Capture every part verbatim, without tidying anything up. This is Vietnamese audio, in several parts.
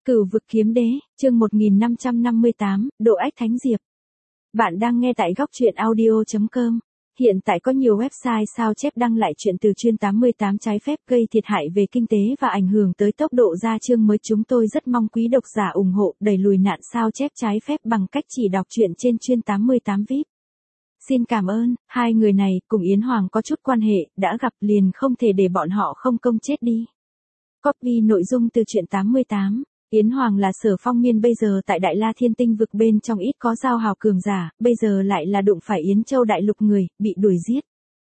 Cửu vực kiếm đế, chương một nghìn năm trăm năm mươi tám, Độ ách thánh diệp. Bạn đang nghe tại góc truyện audio chấm com. Hiện tại có nhiều website sao chép đăng lại chuyện từ chuyên tám mươi tám trái phép gây thiệt hại về kinh tế và ảnh hưởng tới tốc độ ra chương mới. Chúng tôi rất mong quý độc giả ủng hộ đẩy lùi nạn sao chép trái phép bằng cách chỉ đọc truyện trên chuyên tám mươi tám vi ai pi. Xin cảm ơn. Hai người này cùng Yến Hoàng có chút quan hệ, đã gặp liền không thể để bọn họ không công chết đi. Copy nội dung từ truyện tám mươi tám. Yến Hoàng là Sở Phong Miên bây giờ tại Đại La Thiên Tinh vực bên trong ít có giao hào cường giả, bây giờ lại là đụng phải Yến Châu đại lục người, bị đuổi giết.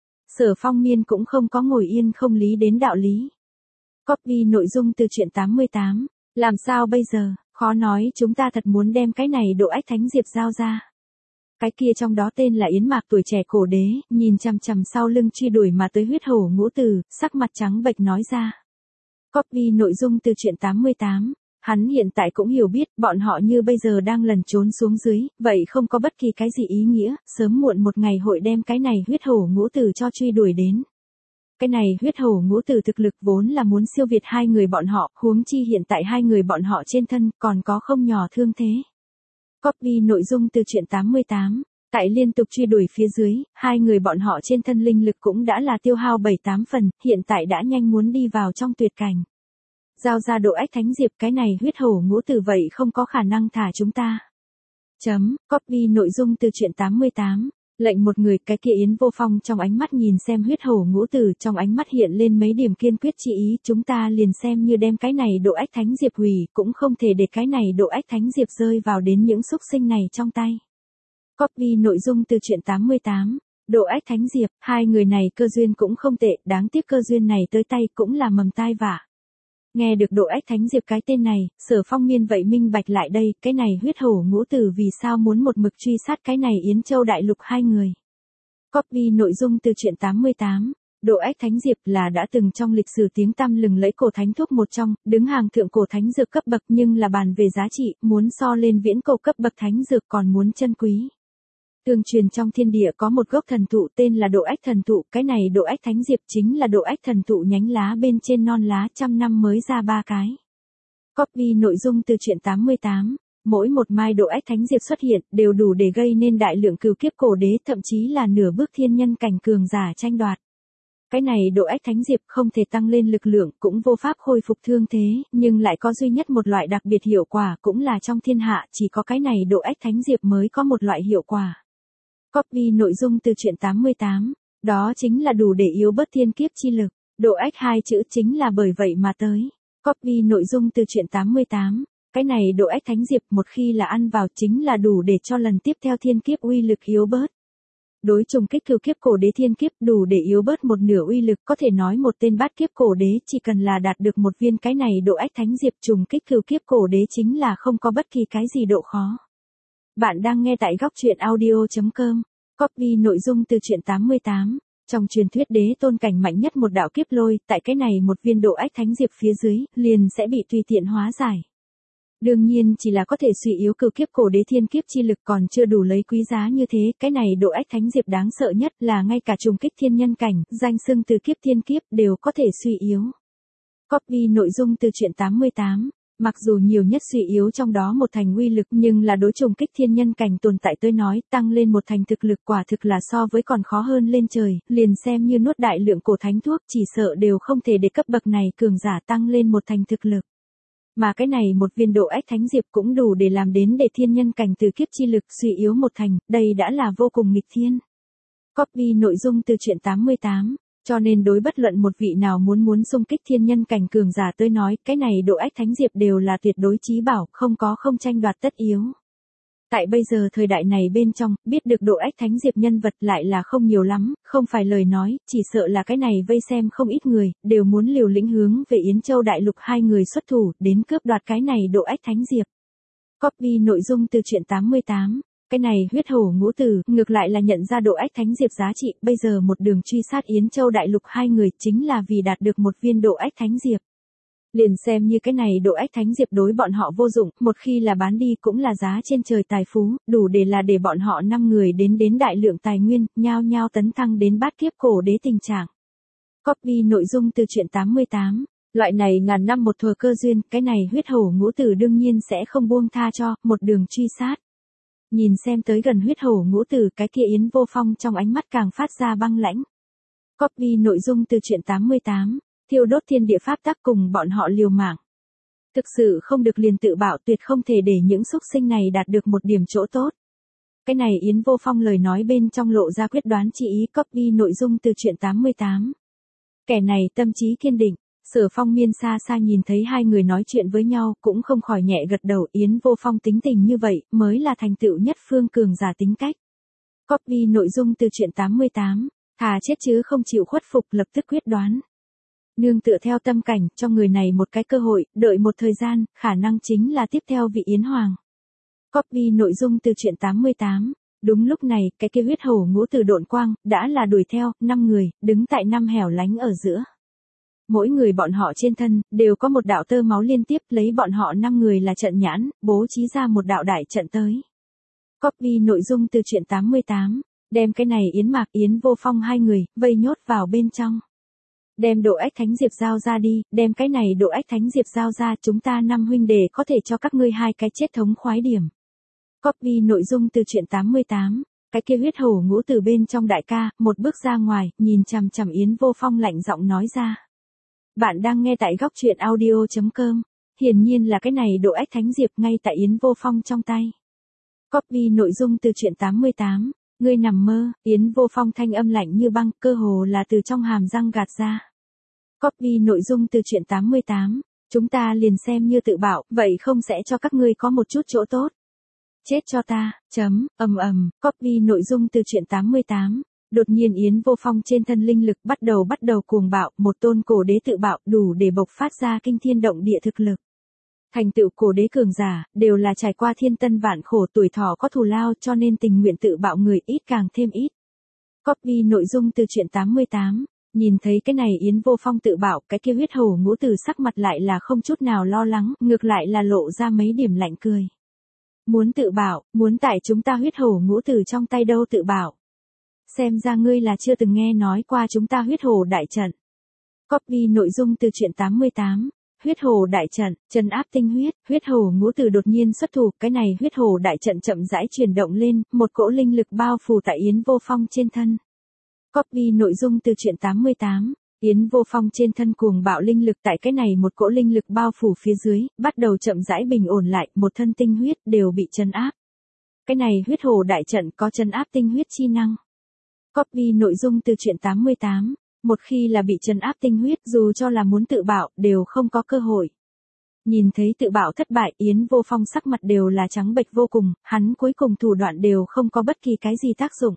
Sở Phong Miên cũng không có ngồi yên không lý đến đạo lý. Copy nội dung từ truyện tám mươi tám. Làm sao bây giờ, khó nói chúng ta thật muốn đem cái này Độ ách thánh diệp giao ra. Cái kia trong đó tên là Yến Mạc tuổi trẻ cổ đế, nhìn chằm chằm sau lưng truy đuổi mà tới huyết hổ ngũ tử, sắc mặt trắng bệch nói ra. Copy nội dung từ truyện tám mươi tám. Hắn hiện tại cũng hiểu biết, bọn họ như bây giờ đang lẩn trốn xuống dưới, vậy không có bất kỳ cái gì ý nghĩa, sớm muộn một ngày hội đem cái này huyết hổ ngũ tử cho truy đuổi đến. Cái này huyết hổ ngũ tử thực lực vốn là muốn siêu việt hai người bọn họ, huống chi hiện tại hai người bọn họ trên thân còn có không nhỏ thương thế. Copy nội dung từ truyện tám mươi tám. Tại liên tục truy đuổi phía dưới, hai người bọn họ trên thân linh lực cũng đã là tiêu hao bảy tám phần, hiện tại đã nhanh muốn đi vào trong tuyệt cảnh. Giao ra Độ ách thánh diệp, cái này huyết hổ ngũ tử vậy không có khả năng thả chúng ta. Chấm, copy nội dung từ truyện tám mươi tám. Lệnh một người, cái kia Yến Vô Phong trong ánh mắt nhìn xem huyết hổ ngũ tử, trong ánh mắt hiện lên mấy điểm kiên quyết chi ý, chúng ta liền xem như đem cái này Độ ách thánh diệp hủy, cũng không thể để cái này Độ ách thánh diệp rơi vào đến những xúc sinh này trong tay. Copy nội dung từ truyện tám mươi tám. Độ ách thánh diệp, hai người này cơ duyên cũng không tệ, đáng tiếc cơ duyên này tới tay cũng là mầm tai vạ. Nghe được Độ ách thánh diệp cái tên này, Sở Phong Miên vậy minh bạch lại đây, cái này huyết hổ ngũ tử vì sao muốn một mực truy sát cái này Yến Châu đại lục hai người. Copy nội dung từ truyện tám mươi tám. Độ ách thánh diệp là đã từng trong lịch sử tiếng tăm lừng lẫy cổ thánh thuốc một trong, đứng hàng thượng cổ thánh dược cấp bậc, nhưng là bàn về giá trị, muốn so lên viễn cổ cấp bậc thánh dược còn muốn chân quý. Tương truyền trong thiên địa có một gốc thần thụ tên là Độ ách thần thụ, cái này Độ ách thánh diệp chính là Độ ách thần thụ nhánh lá bên trên non lá, trăm năm mới ra ba cái. Copy nội dung từ truyện tám mươi tám. Mỗi một mai Độ ách thánh diệp xuất hiện đều đủ để gây nên đại lượng cửu kiếp cổ đế, thậm chí là nửa bước thiên nhân cảnh cường giả tranh đoạt. Cái này Độ ách thánh diệp không thể tăng lên lực lượng, cũng vô pháp khôi phục thương thế, nhưng lại có duy nhất một loại đặc biệt hiệu quả, cũng là trong thiên hạ chỉ có cái này Độ ách thánh diệp mới có một loại hiệu quả. Copy nội dung từ truyện tám mươi tám. Đó chính là đủ để yếu bớt thiên kiếp chi lực. Độ ách hai chữ chính là bởi vậy mà tới. Copy nội dung từ truyện tám mươi tám. Cái này Độ ách thánh diệp một khi là ăn vào chính là đủ để cho lần tiếp theo thiên kiếp uy lực yếu bớt. Đối trùng kích cửu kiếp cổ đế thiên kiếp đủ để yếu bớt một nửa uy lực, có thể nói một tên bát kiếp cổ đế chỉ cần là đạt được một viên cái này Độ ách thánh diệp trùng kích cửu kiếp cổ đế chính là không có bất kỳ cái gì độ khó. Bạn đang nghe tại góc truyện audio chấm com. Copy nội dung từ truyện tám mươi tám. Trong truyền thuyết đế tôn cảnh mạnh nhất một đạo kiếp lôi, tại cái này một viên Độ ách thánh diệp phía dưới, liền sẽ bị tùy tiện hóa giải. Đương nhiên chỉ là có thể suy yếu cửu kiếp cổ đế thiên kiếp chi lực còn chưa đủ lấy quý giá như thế, cái này Độ ách thánh diệp đáng sợ nhất là ngay cả trùng kích thiên nhân cảnh, danh xưng từ kiếp thiên kiếp đều có thể suy yếu. Copy nội dung từ truyện tám mươi tám. Mặc dù nhiều nhất suy yếu trong đó một thành uy lực, nhưng là đối trùng kích thiên nhân cảnh tồn tại tôi nói, tăng lên một thành thực lực quả thực là so với còn khó hơn lên trời, liền xem như nuốt đại lượng cổ thánh thuốc chỉ sợ đều không thể để cấp bậc này cường giả tăng lên một thành thực lực. Mà cái này một viên Độ ách thánh diệp cũng đủ để làm đến để thiên nhân cảnh từ kiếp chi lực suy yếu một thành, đây đã là vô cùng nghịch thiên. Copy nội dung từ truyện tám mươi tám. Cho nên đối bất luận một vị nào muốn muốn xung kích thiên nhân cảnh cường giả tôi nói, cái này Độ ách thánh diệp đều là tuyệt đối chí bảo, không có không tranh đoạt tất yếu. Tại bây giờ thời đại này bên trong, biết được Độ ách thánh diệp nhân vật lại là không nhiều lắm, không phải lời nói, chỉ sợ là cái này vây xem không ít người, đều muốn liều lĩnh hướng về Yến Châu đại lục hai người xuất thủ, đến cướp đoạt cái này Độ ách thánh diệp. Copy nội dung từ truyện tám mươi tám. Cái này huyết hổ ngũ tử, ngược lại là nhận ra Độ ách thánh diệp giá trị, bây giờ một đường truy sát Yến Châu đại lục hai người chính là vì đạt được một viên Độ ách thánh diệp. Liền xem như cái này Độ ách thánh diệp đối bọn họ vô dụng, một khi là bán đi cũng là giá trên trời tài phú, đủ để là để bọn họ năm người đến đến đại lượng tài nguyên, nhao nhao tấn thăng đến bát kiếp cổ đế tình trạng. Copy nội dung từ truyện tám mươi tám. Loại này ngàn năm một thuở cơ duyên, cái này huyết hổ ngũ tử đương nhiên sẽ không buông tha cho, một đường truy sát. Nhìn xem tới gần huyết hổ ngũ tử, cái kia Yến Vô Phong trong ánh mắt càng phát ra băng lãnh. Copy nội dung từ truyện tám mươi tám, thiêu đốt thiên địa pháp tắc cùng bọn họ liều mạng. Thực sự không được liền tự bảo, tuyệt không thể để những xúc sinh này đạt được một điểm chỗ tốt. Cái này Yến Vô Phong lời nói bên trong lộ ra quyết đoán chỉ ý. Copy nội dung từ truyện tám mươi tám. Kẻ này tâm trí kiên định. Sở Phong Miên xa xa nhìn thấy hai người nói chuyện với nhau, cũng không khỏi nhẹ gật đầu. Yến Vô Phong tính tình như vậy, mới là thành tựu nhất phương cường giả tính cách. Copy nội dung từ truyện tám mươi tám. Thà chết chứ không chịu khuất phục, lập tức quyết đoán. Nương tựa theo tâm cảnh, cho người này một cái cơ hội, đợi một thời gian, khả năng chính là tiếp theo vị Yến Hoàng. Copy nội dung từ truyện tám mươi tám. Đúng lúc này, cái kia huyết hổ ngũ tử độn quang, đã là đuổi theo, năm người, đứng tại năm hẻo lánh ở giữa. Mỗi người bọn họ trên thân, đều có một đạo tơ máu liên tiếp, lấy bọn họ năm người là trận nhãn, bố trí ra một đạo đại trận tới. Copy nội dung từ truyện tám mươi tám. Đem cái này Yến Mạc Yến Vô Phong hai người, vây nhốt vào bên trong. Đem độ ách thánh diệp giao ra đi, đem cái này độ ách thánh diệp giao ra, chúng ta năm huynh đệ có thể cho các ngươi hai cái chết thống khoái điểm. Copy nội dung từ truyện tám mươi tám. Cái kia huyết hổ ngũ từ bên trong đại ca, một bước ra ngoài, nhìn chằm chằm Yến Vô Phong lạnh giọng nói ra. Bạn đang nghe tại góc truyện audio chấm com. Hiển nhiên là cái này độ ách thánh diệp ngay tại Yến Vô Phong trong tay. Copy nội dung từ truyện tám mươi tám. Ngươi nằm mơ. Yến Vô Phong thanh âm lạnh như băng, cơ hồ là từ trong hàm răng gạt ra. Copy nội dung từ truyện tám mươi tám. Chúng ta liền xem như tự bảo, vậy không sẽ cho các ngươi có một chút chỗ tốt. Chết cho ta, chấm, ầm ầm. Copy nội dung từ truyện tám mươi tám. Đột nhiên Yến Vô Phong trên thân linh lực bắt đầu bắt đầu cuồng bạo, một tôn cổ đế tự bạo đủ để bộc phát ra kinh thiên động địa thực lực. Thành tựu cổ đế cường giả, đều là trải qua thiên tân vạn khổ, tuổi thọ có thù lao, cho nên tình nguyện tự bạo người ít càng thêm ít. Copy nội dung từ truyện tám mươi tám. Nhìn thấy cái này Yến Vô Phong tự bạo, cái kia huyết hổ ngũ tử sắc mặt lại là không chút nào lo lắng, ngược lại là lộ ra mấy điểm lạnh cười. Muốn tự bạo, muốn tại chúng ta huyết hổ ngũ tử trong tay đâu tự bạo. Xem ra ngươi là chưa từng nghe nói qua chúng ta huyết hổ đại trận. Copy nội dung từ truyện tám mươi tám. Huyết hổ đại trận, trấn áp tinh huyết, huyết hổ ngũ tử đột nhiên xuất thủ, cái này huyết hổ đại trận chậm rãi chuyển động lên, một cỗ linh lực bao phủ tại Yến Vô Phong trên thân. Copy nội dung từ truyện tám mươi tám. Yến Vô Phong trên thân cuồng bạo linh lực, tại cái này một cỗ linh lực bao phủ phía dưới, bắt đầu chậm rãi bình ổn lại, một thân tinh huyết đều bị trấn áp. Cái này huyết hổ đại trận có trấn áp tinh huyết chi năng. Copy nội dung từ truyện tám mươi tám. Một khi là bị trấn áp tinh huyết, dù cho là muốn tự bạo, đều không có cơ hội. Nhìn thấy tự bạo thất bại, Yến Vô Phong sắc mặt đều là trắng bệch vô cùng, hắn cuối cùng thủ đoạn đều không có bất kỳ cái gì tác dụng.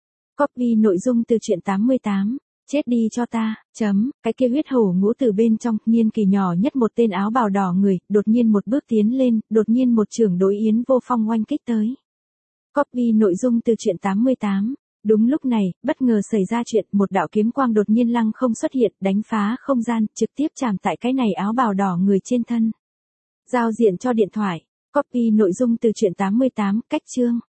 Copy nội dung từ truyện tám mươi tám. Chết đi cho ta, chấm, cái kia huyết hổ ngũ từ bên trong, niên kỳ nhỏ nhất một tên áo bào đỏ người, đột nhiên một bước tiến lên, đột nhiên một chưởng đối Yến Vô Phong oanh kích tới. Copy nội dung từ truyện tám mươi tám. Đúng lúc này, bất ngờ xảy ra chuyện, một đạo kiếm quang đột nhiên lăng không xuất hiện, đánh phá không gian, trực tiếp chạm tại cái này áo bào đỏ người trên thân. Giao diện cho điện thoại. Copy nội dung từ truyện tám mươi tám, cách chương.